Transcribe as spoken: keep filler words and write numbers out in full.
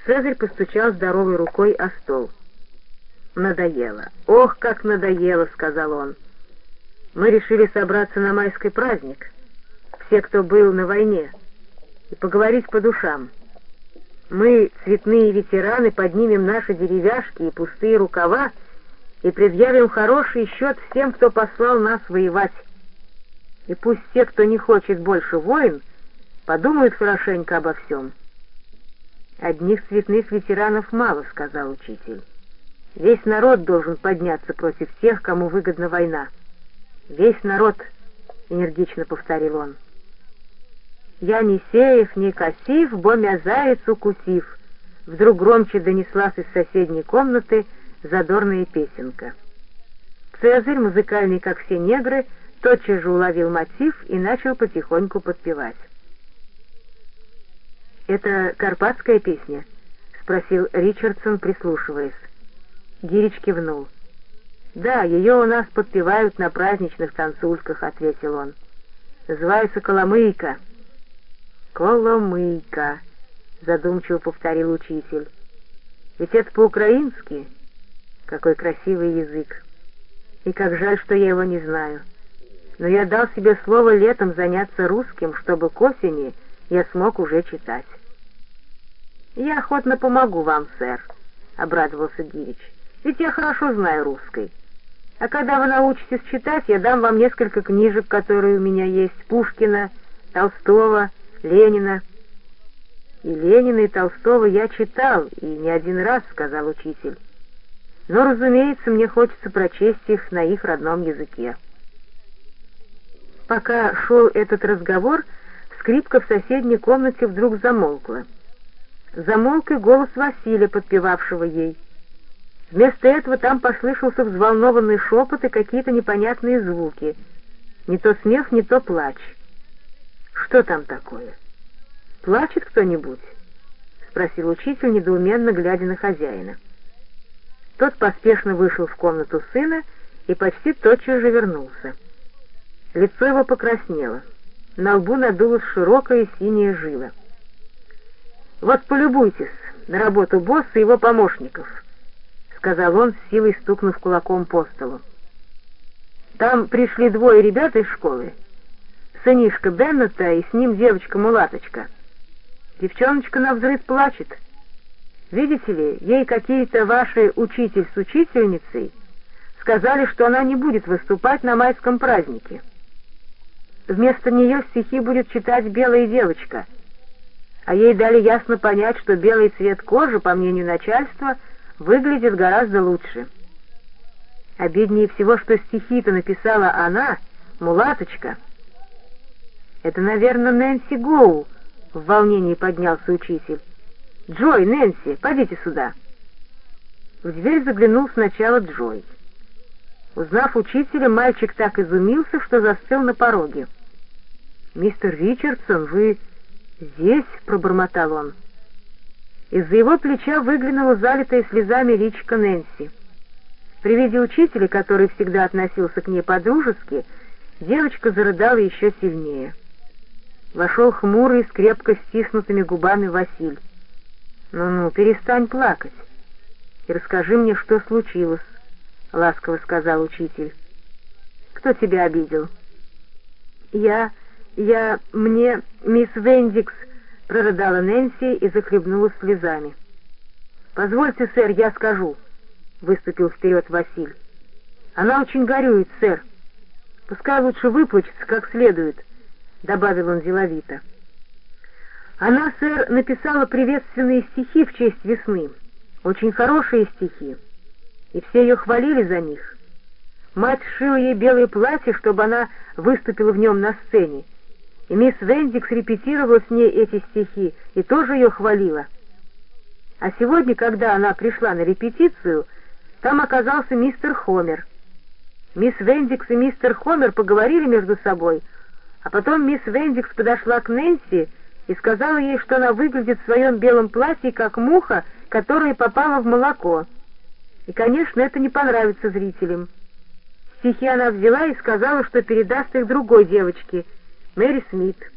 Цезарь постучал здоровой рукой о стол. «Надоело. Ох, как надоело!» — сказал он. «Мы решили собраться на майский праздник, все, кто был на войне, и поговорить по душам. Мы, цветные ветераны, поднимем наши деревяшки и пустые рукава и предъявим хороший счет всем, кто послал нас воевать. И пусть те, кто не хочет больше войн, подумают хорошенько обо всем». «Одних цветных ветеранов мало», — сказал учитель. «Весь народ должен подняться против тех, кому выгодна война. Весь народ», — энергично повторил он. «Я не сеев, не косив, бо мя заяц укусив», — вдруг громче донеслась из соседней комнаты задорная песенка. Цезарь, музыкальный, как все негры, тотчас же уловил мотив и начал потихоньку подпевать. «Это карпатская песня?» — спросил Ричардсон, прислушиваясь. Гирич кивнул. «Да, ее у нас подпевают на праздничных танцульках», — ответил он. «Называется Коломыйка». «Коломыйка», — задумчиво повторил учитель. «Ведь это по-украински. Какой красивый язык. И как жаль, что я его не знаю. Но я дал себе слово летом заняться русским, чтобы к осени я смог уже читать». «Я охотно помогу вам, сэр», — обрадовался Гирич. «Ведь я хорошо знаю русский. А когда вы научитесь читать, я дам вам несколько книжек, которые у меня есть, Пушкина, Толстого, Ленина». «И Ленина, и Толстого я читал, и не один раз», — сказал учитель. «Но, разумеется, мне хочется прочесть их на их родном языке». Пока шел этот разговор, скрипка в соседней комнате вдруг замолкла. Замолк и голос Василия, подпевавшего ей. Вместо этого там послышался взволнованный шепот и какие-то непонятные звуки. Не то смех, не то плач. «Что там такое? Плачет кто-нибудь?» — спросил учитель, недоуменно глядя на хозяина. Тот поспешно вышел в комнату сына и почти тотчас же вернулся. Лицо его покраснело. На лбу надулась широкая синяя жила. «Вот полюбуйтесь на работу босса и его помощников», — сказал он, с силой стукнув кулаком по столу. «Там пришли двое ребят из школы, сынишка Беннета и с ним девочка-мулаточка. Девчоночка навзрыд плачет. Видите ли, ей какие-то ваши учитель с учительницей сказали, что она не будет выступать на майском празднике. Вместо нее стихи будет читать белая девочка, а ей дали ясно понять, что белый цвет кожи, по мнению начальства, выглядит гораздо лучше. Обиднее всего, что стихи-то написала она, мулаточка». «Это, наверное, Нэнси Гоу», — в волнении поднялся учитель. «Джой, Нэнси, подите сюда». В дверь заглянул сначала Джой. Узнав учителя, мальчик так изумился, что застыл на пороге. «Мистер Ричардсон, вы здесь?» — пробормотал он. Из-за его плеча выглянула залитая слезами личико Нэнси. При виде учителя, который всегда относился к ней по-дружески, девочка зарыдала еще сильнее. Вошел хмурый, с крепко стиснутыми губами Василь. «Ну-ну, перестань плакать и расскажи мне, что случилось», — ласково сказал учитель. «Кто тебя обидел?» «Я... я... мне... мисс Вендикс», — прорыдала Нэнси и захлебнулась слезами. «Позвольте, сэр, я скажу», — выступил вперед Василь. «Она очень горюет, сэр. Пускай лучше выплачется как следует», — добавил он деловито. «Она, сэр, написала приветственные стихи в честь весны. Очень хорошие стихи. И все ее хвалили за них. Мать сшила ей белое платье, чтобы она выступила в нем на сцене. И мисс Вендикс репетировала с ней эти стихи и тоже ее хвалила. А сегодня, когда она пришла на репетицию, там оказался мистер Хомер. Мисс Вендикс и мистер Хомер поговорили между собой, а потом мисс Вендикс подошла к Нэнси и сказала ей, что она выглядит в своем белом платье как муха, которая попала в молоко. И, конечно, это не понравится зрителям. Стихи она взяла и сказала, что передаст их другой девочке, Мэри Смит.